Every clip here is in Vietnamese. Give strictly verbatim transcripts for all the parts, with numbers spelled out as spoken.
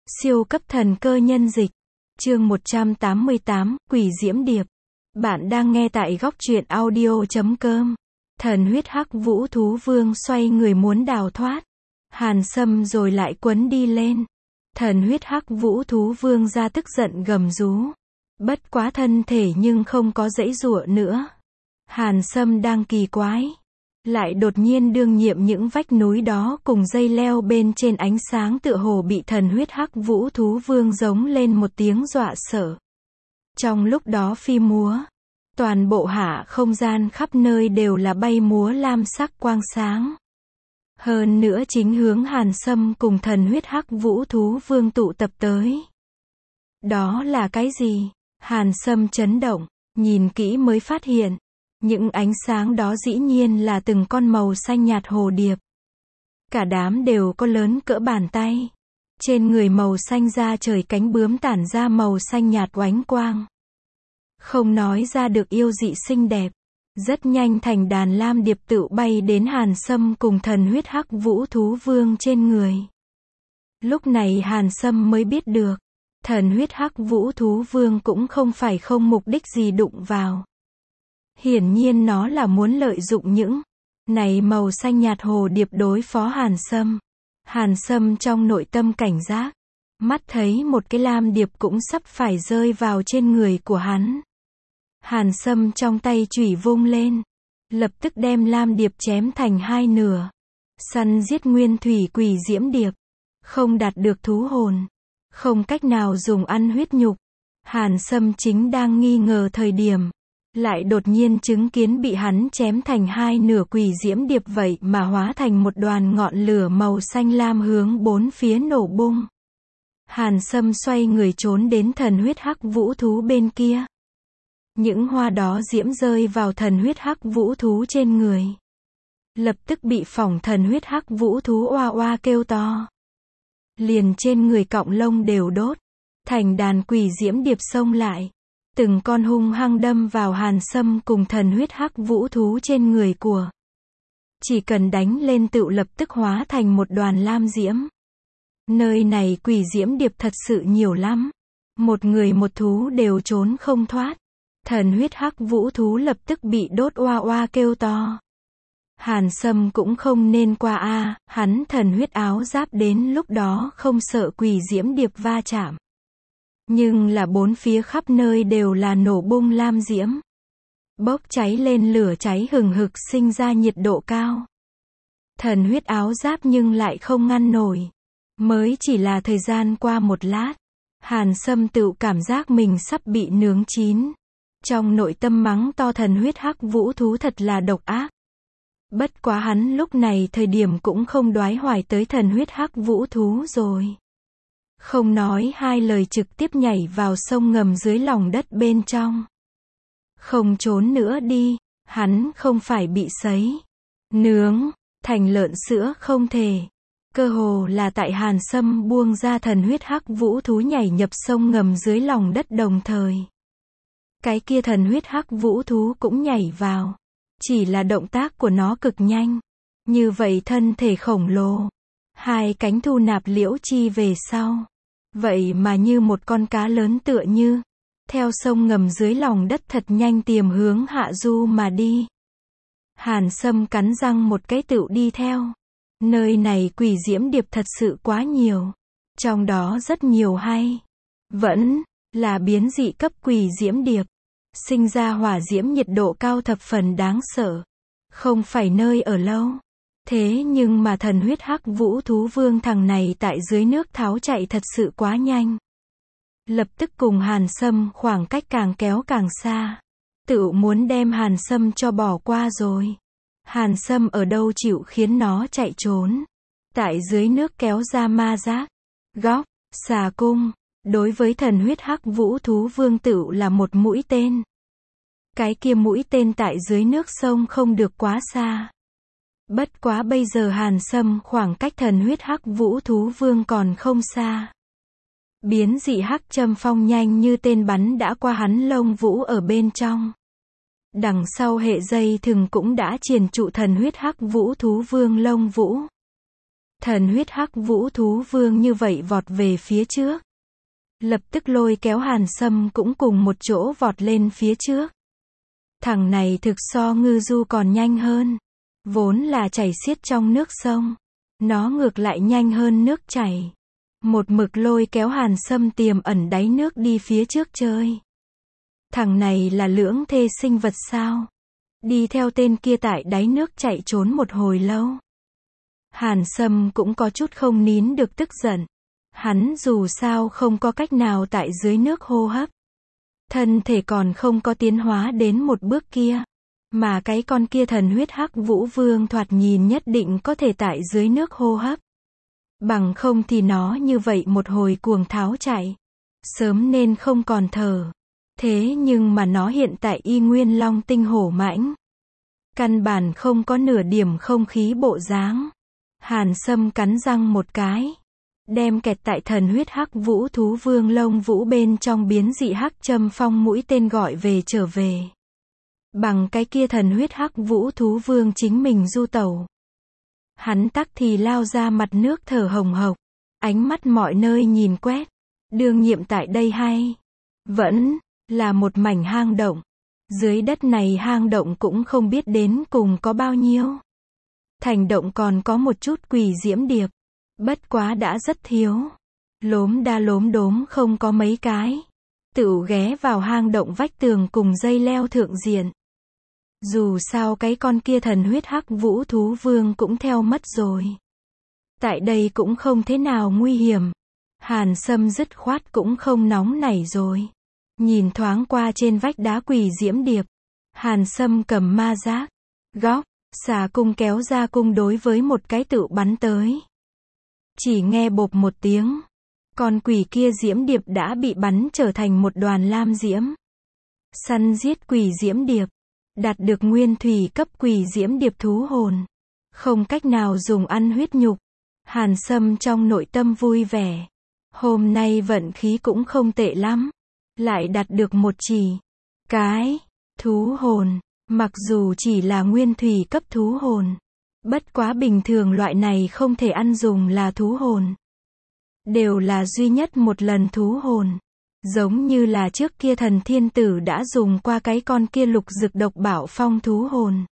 Siêu cấp thần cơ nhân dịch. Chương một trăm tám mươi tám, Quỷ Diễm Điệp. Bạn đang nghe tại góc truyện audio chấm com. Thần huyết hắc vũ thú vương xoay người muốn đào thoát. Hàn Sâm rồi lại quấn đi lên. Thần huyết hắc vũ thú vương ra tức giận gầm rú. Bất quá thân thể nhưng không có giãy giụa nữa. Hàn Sâm đang kỳ quái. Lại đột nhiên đương nhiệm những vách núi đó cùng dây leo bên trên ánh sáng tựa hồ bị thần huyết hắc vũ thú vương giống lên một tiếng dọa sợ. Trong lúc đó phi múa, toàn bộ hạ không gian khắp nơi đều là bay múa lam sắc quang sáng. Hơn nữa chính hướng Hàn Sâm cùng thần huyết hắc vũ thú vương tụ tập tới. Đó là cái gì? Hàn Sâm chấn động, nhìn kỹ mới phát hiện. Những ánh sáng đó dĩ nhiên là từng con màu xanh nhạt hồ điệp. Cả đám đều có lớn cỡ bàn tay. Trên người màu xanh da trời cánh bướm tản ra màu xanh nhạt oánh quang. Không nói ra được yêu dị xinh đẹp. Rất nhanh thành đàn lam điệp tự bay đến Hàn Sâm cùng thần huyết hắc vũ thú vương trên người. Lúc này Hàn Sâm mới biết được. Thần huyết hắc vũ thú vương cũng không phải không mục đích gì đụng vào. Hiển nhiên nó là muốn lợi dụng những này màu xanh nhạt hồ điệp đối phó Hàn Sâm. Hàn Sâm trong nội tâm cảnh giác, mắt thấy một cái lam điệp cũng sắp phải rơi vào trên người của hắn. Hàn Sâm trong tay chủy vung lên, lập tức đem lam điệp chém thành hai nửa. Săn giết nguyên thủy quỷ diễm điệp, không đạt được thú hồn, không cách nào dùng ăn huyết nhục. Hàn Sâm chính đang nghi ngờ thời điểm, lại đột nhiên chứng kiến bị hắn chém thành hai nửa quỷ diễm điệp vậy mà hóa thành một đoàn ngọn lửa màu xanh lam hướng bốn phía nổ bung. Hàn Sâm xoay người trốn đến thần huyết hắc vũ thú bên kia. Những hoa đó diễm rơi vào thần huyết hắc vũ thú trên người. Lập tức bị phỏng, thần huyết hắc vũ thú oa oa kêu to. Liền trên người cọng lông đều đốt. Thành đàn quỷ diễm điệp xông lại. Từng con hung hăng đâm vào Hàn Sâm cùng thần huyết hắc vũ thú trên người của. Chỉ cần đánh lên tựu lập tức hóa thành một đoàn lam diễm. Nơi này quỷ diễm điệp thật sự nhiều lắm. Một người một thú đều trốn không thoát. Thần huyết hắc vũ thú lập tức bị đốt oa oa kêu to. Hàn Sâm cũng không nên qua a, hắn thần huyết áo giáp đến lúc đó không sợ quỷ diễm điệp va chạm. Nhưng là bốn phía khắp nơi đều là nổ bung lam diễm. Bốc cháy lên lửa cháy hừng hực sinh ra nhiệt độ cao. Thần huyết áo giáp nhưng lại không ngăn nổi. Mới chỉ là thời gian qua một lát. Hàn Sâm tự cảm giác mình sắp bị nướng chín. Trong nội tâm mắng to thần huyết hắc vũ thú thật là độc ác. Bất quá hắn lúc này thời điểm cũng không đoái hoài tới thần huyết hắc vũ thú rồi. Không nói hai lời trực tiếp nhảy vào sông ngầm dưới lòng đất bên trong. Không trốn nữa đi, hắn không phải bị sấy, nướng, thành lợn sữa không thể. Cơ hồ là tại Hàn Sâm buông ra thần huyết hắc vũ thú nhảy nhập sông ngầm dưới lòng đất đồng thời. Cái kia thần huyết hắc vũ thú cũng nhảy vào. Chỉ là động tác của nó cực nhanh. Như vậy thân thể khổng lồ. Hai cánh thu nạp liễu chi về sau. Vậy mà như một con cá lớn tựa như. Theo sông ngầm dưới lòng đất thật nhanh tiềm hướng hạ du mà đi. Hàn Sâm cắn răng một cái tựu đi theo. Nơi này quỷ diễm điệp thật sự quá nhiều. Trong đó rất nhiều hay. Vẫn là biến dị cấp quỷ diễm điệp. Sinh ra hỏa diễm nhiệt độ cao thập phần đáng sợ. Không phải nơi ở lâu. Thế nhưng mà thần huyết hắc vũ thú vương thằng này tại dưới nước tháo chạy thật sự quá nhanh. Lập tức cùng Hàn Sâm khoảng cách càng kéo càng xa. Tự muốn đem Hàn Sâm cho bỏ qua rồi. Hàn Sâm ở đâu chịu khiến nó chạy trốn. Tại dưới nước kéo ra ma giác, góc, xà cung. Đối với thần huyết hắc vũ thú vương tự là một mũi tên. Cái kia mũi tên tại dưới nước sông không được quá xa. Bất quá bây giờ Hàn Sâm khoảng cách thần huyết hắc vũ thú vương còn không xa. Biến dị hắc châm phong nhanh như tên bắn đã qua hắn lông vũ ở bên trong. Đằng sau hệ dây thừng cũng đã triền trụ thần huyết hắc vũ thú vương lông vũ. Thần huyết hắc vũ thú vương như vậy vọt về phía trước. Lập tức lôi kéo Hàn Sâm cũng cùng một chỗ vọt lên phía trước. Thằng này thực so ngư du còn nhanh hơn. Vốn là chảy xiết trong nước sông. Nó ngược lại nhanh hơn nước chảy. Một mực lôi kéo Hàn Sâm tiềm ẩn đáy nước đi phía trước chơi. Thằng này là lưỡng thê sinh vật sao? Đi theo tên kia tại đáy nước chạy trốn một hồi lâu. Hàn Sâm cũng có chút không nín được tức giận. Hắn dù sao không có cách nào tại dưới nước hô hấp. Thân thể còn không có tiến hóa đến một bước kia. Mà cái con kia thần huyết hắc vũ vương thoạt nhìn nhất định có thể tại dưới nước hô hấp. Bằng không thì nó như vậy một hồi cuồng tháo chạy. Sớm nên không còn thở. Thế nhưng mà nó hiện tại y nguyên long tinh hổ mãnh. Căn bản không có nửa điểm không khí bộ dáng. Hàn Sâm cắn răng một cái. Đem kẹt tại thần huyết hắc vũ thú vương lông vũ bên trong biến dị hắc châm phong mũi tên gọi về trở về. Bằng cái kia thần huyết hắc vũ thú vương chính mình du tẩu. Hắn tắc thì lao ra mặt nước thở hồng hộc. Ánh mắt mọi nơi nhìn quét. Đương nhiệm tại đây hay. Vẫn là một mảnh hang động. Dưới đất này hang động cũng không biết đến cùng có bao nhiêu. Thành động còn có một chút quỷ diễm điệp. Bất quá đã rất thiếu. Lốm đa lốm đốm không có mấy cái. Tự ghé vào hang động vách tường cùng dây leo thượng diện. Dù sao cái con kia thần huyết hắc vũ thú vương cũng theo mất rồi. Tại đây cũng không thế nào nguy hiểm. Hàn Sâm dứt khoát cũng không nóng nảy rồi. Nhìn thoáng qua trên vách đá quỷ diễm điệp. Hàn Sâm cầm ma giác. Góc. Xà cung kéo ra cung đối với một cái tự bắn tới. Chỉ nghe bộp một tiếng. Con quỷ kia diễm điệp đã bị bắn trở thành một đoàn lam diễm. Săn giết quỷ diễm điệp. Đạt được nguyên thủy cấp quỷ diễm điệp thú hồn. Không cách nào dùng ăn huyết nhục. Hàn Sâm trong nội tâm vui vẻ. Hôm nay vận khí cũng không tệ lắm. Lại đạt được một chỉ. Cái. Thú hồn. Mặc dù chỉ là nguyên thủy cấp thú hồn. Bất quá bình thường loại này không thể ăn dùng là thú hồn. Đều là duy nhất một lần thú hồn. Giống như là trước kia thần thiên tử đã dùng qua cái con kia lục dực độc bảo phong thú hồn.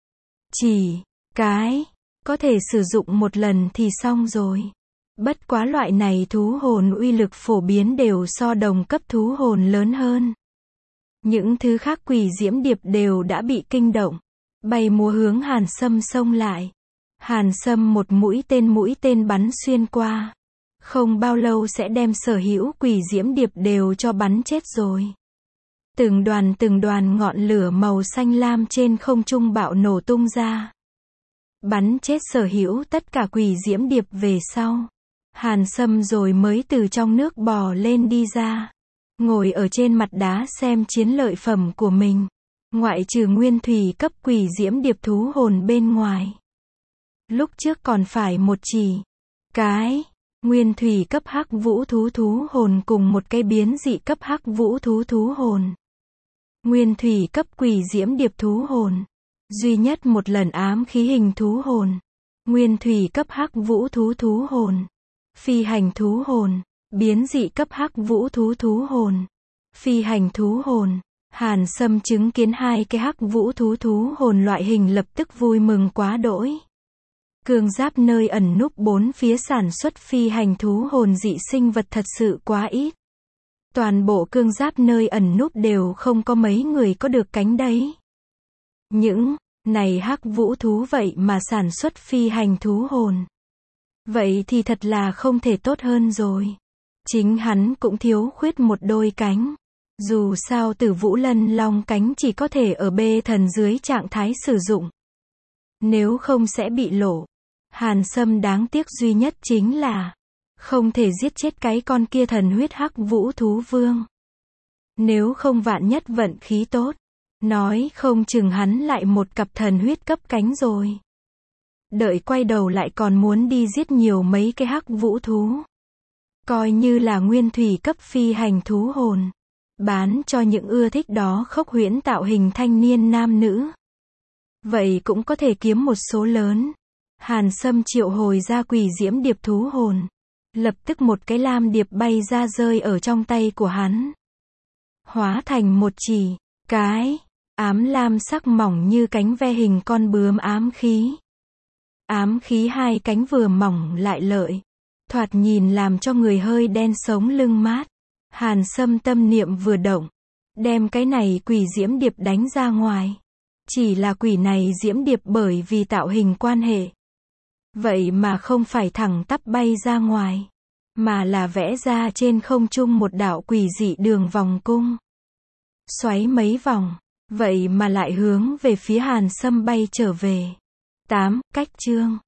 Chỉ. Cái. Có thể sử dụng một lần thì xong rồi. Bất quá loại này thú hồn uy lực phổ biến đều so đồng cấp thú hồn lớn hơn. Những thứ khác quỷ diễm điệp đều đã bị kinh động. Bay múa hướng Hàn Sâm xông lại. Hàn Sâm một mũi tên mũi tên bắn xuyên qua. Không bao lâu sẽ đem sở hữu quỷ diễm điệp đều cho bắn chết rồi. Từng đoàn từng đoàn ngọn lửa màu xanh lam trên không trung bạo nổ tung ra. Bắn chết sở hữu tất cả quỷ diễm điệp về sau. Hàn Sâm rồi mới từ trong nước bò lên đi ra. Ngồi ở trên mặt đá xem chiến lợi phẩm của mình. Ngoại trừ nguyên thủy cấp quỷ diễm điệp thú hồn bên ngoài. Lúc trước còn phải một chỉ. Cái. Nguyên thủy cấp hắc vũ thú thú hồn cùng một cái biến dị cấp hắc vũ thú thú hồn. Nguyên thủy cấp quỷ diễm điệp thú hồn. Duy nhất một lần ám khí hình thú hồn. Nguyên thủy cấp hắc vũ thú thú hồn. Phi hành thú hồn. Biến dị cấp hắc vũ thú thú hồn. Phi hành thú hồn. Hàn Sâm chứng kiến hai cái hắc vũ thú thú hồn loại hình lập tức vui mừng quá đỗi. Cương giáp nơi ẩn núp bốn phía sản xuất phi hành thú hồn dị sinh vật thật sự quá ít. Toàn bộ cương giáp nơi ẩn núp đều không có mấy người có được cánh đấy. Những này hắc vũ thú vậy mà sản xuất phi hành thú hồn. Vậy thì thật là không thể tốt hơn rồi. Chính hắn cũng thiếu khuyết một đôi cánh. Dù sao Tử Vũ Lân Long cánh chỉ có thể ở bê thần dưới trạng thái sử dụng. Nếu không sẽ bị lộ. Hàn Sâm đáng tiếc duy nhất chính là không thể giết chết cái con kia thần huyết hắc vũ thú vương. Nếu không vạn nhất vận khí tốt. Nói không chừng hắn lại một cặp thần huyết cấp cánh rồi. Đợi quay đầu lại còn muốn đi giết nhiều mấy cái hắc vũ thú. Coi như là nguyên thủy cấp phi hành thú hồn. Bán cho những ưa thích đó khốc huyễn tạo hình thanh niên nam nữ. Vậy cũng có thể kiếm một số lớn. Hàn Sâm triệu hồi ra quỷ diễm điệp thú hồn. Lập tức một cái lam điệp bay ra rơi ở trong tay của hắn. Hóa thành một chỉ, cái, ám lam sắc mỏng như cánh ve hình con bướm ám khí. Ám khí hai cánh vừa mỏng lại lợi. Thoạt nhìn làm cho người hơi đen sống lưng mát. Hàn Sâm tâm niệm vừa động. Đem cái này quỷ diễm điệp đánh ra ngoài. Chỉ là quỷ này diễm điệp bởi vì tạo hình quan hệ. Vậy mà không phải thẳng tắp bay ra ngoài. Mà là vẽ ra trên không trung một đạo quỷ dị đường vòng cung. Xoáy mấy vòng. Vậy mà lại hướng về phía Hàn Sâm bay trở về. tám. Cách chương